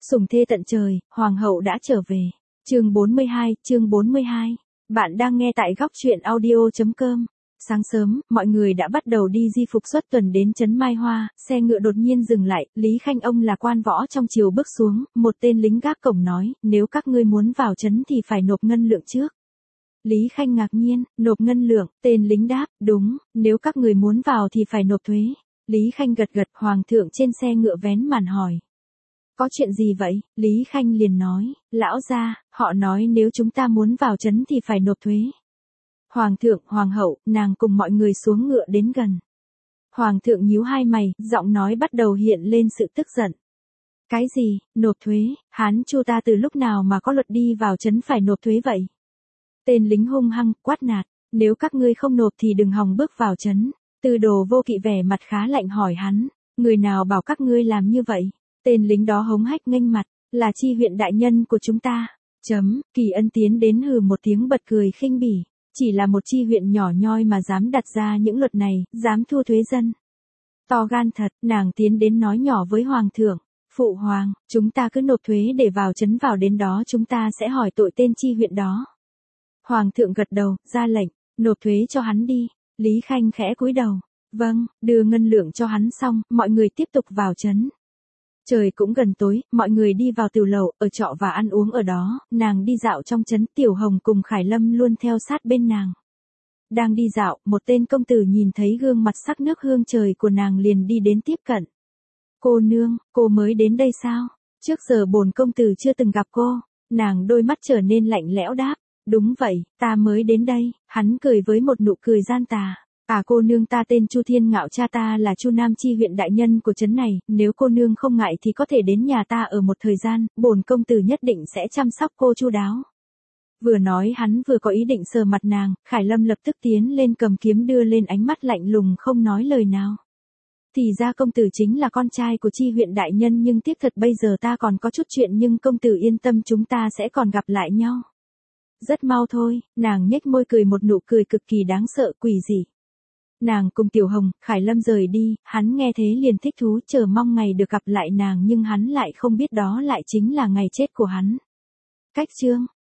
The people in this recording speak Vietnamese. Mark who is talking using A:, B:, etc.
A: Sủng thê tận trời, hoàng hậu đã trở về. Chương 42. Bạn đang nghe tại góc truyện audio.com. Sáng sớm, mọi người đã bắt đầu đi di phục xuất tuần đến trấn Mai Hoa, xe ngựa đột nhiên dừng lại, Lý Khanh ông là quan võ trong triều bước xuống, một tên lính gác cổng nói, nếu các ngươi muốn vào trấn thì phải nộp ngân lượng trước. Lý Khanh ngạc nhiên, nộp ngân lượng, tên lính đáp, đúng, nếu các người muốn vào thì phải nộp thuế. Lý Khanh gật gật, hoàng thượng trên xe ngựa vén màn hỏi. Có chuyện gì vậy? Lý Khanh liền nói, lão gia, họ nói nếu chúng ta muốn vào trấn thì phải nộp thuế. Hoàng thượng, hoàng hậu, nàng cùng mọi người xuống ngựa đến gần. Hoàng thượng nhíu hai mày, giọng nói bắt đầu hiện lên sự tức giận. Cái gì, nộp thuế, Hán Chu ta từ lúc nào mà có luật đi vào trấn phải nộp thuế vậy? Tên lính hung hăng, quát nạt, nếu các ngươi không nộp thì đừng hòng bước vào trấn. Tư Đồ Vô Kỵ vẻ mặt khá lạnh hỏi hắn, người nào bảo các ngươi làm như vậy? Tên lính đó hống hách nghênh mặt, là chi huyện đại nhân của chúng ta. Kỳ Ân tiến đến hừ một tiếng bật cười khinh bỉ, chỉ là một chi huyện nhỏ nhoi mà dám đặt ra những luật này, dám thu thuế dân. To gan thật, nàng tiến đến nói nhỏ với hoàng thượng, phụ hoàng, chúng ta cứ nộp thuế để vào trấn, vào đến đó chúng ta sẽ hỏi tội tên chi huyện đó. Hoàng thượng gật đầu, ra lệnh, nộp thuế cho hắn đi. Lý Khanh khẽ cúi đầu, vâng, đưa ngân lượng cho hắn xong, mọi người tiếp tục vào trấn. Trời cũng gần tối, mọi người đi vào tiểu lầu, ở trọ và ăn uống ở đó, nàng đi dạo trong trấn, Tiểu Hồng cùng Khải Lâm luôn theo sát bên nàng. Đang đi dạo, một tên công tử nhìn thấy gương mặt sắc nước hương trời của nàng liền đi đến tiếp cận. Cô nương, cô mới đến đây sao? Trước giờ bổn công tử chưa từng gặp cô. Nàng đôi mắt trở nên lạnh lẽo đáp, đúng vậy, ta mới đến đây. Hắn cười với một nụ cười gian tà. Cô nương, ta tên Chu Thiên Ngạo, cha ta là Chu Nam chi huyện đại nhân của trấn này, nếu cô nương không ngại thì có thể đến nhà ta ở một thời gian, bổn công tử nhất định sẽ chăm sóc cô chu đáo. Vừa nói hắn vừa có ý định sờ mặt nàng, Khải Lâm lập tức tiến lên cầm kiếm đưa lên, ánh mắt lạnh lùng không nói lời nào. Thì ra công tử chính là con trai của chi huyện đại nhân, nhưng tiếc thật bây giờ ta còn có chút chuyện, nhưng công tử yên tâm, chúng ta sẽ còn gặp lại nhau. Rất mau thôi, nàng nhếch môi cười một nụ cười cực kỳ đáng sợ, quỷ dị. Nàng cùng Tiểu Hồng, Khải Lâm rời đi, hắn nghe thế liền thích thú, chờ mong ngày được gặp lại nàng, nhưng hắn lại không biết đó lại chính là ngày chết của hắn. Cách chương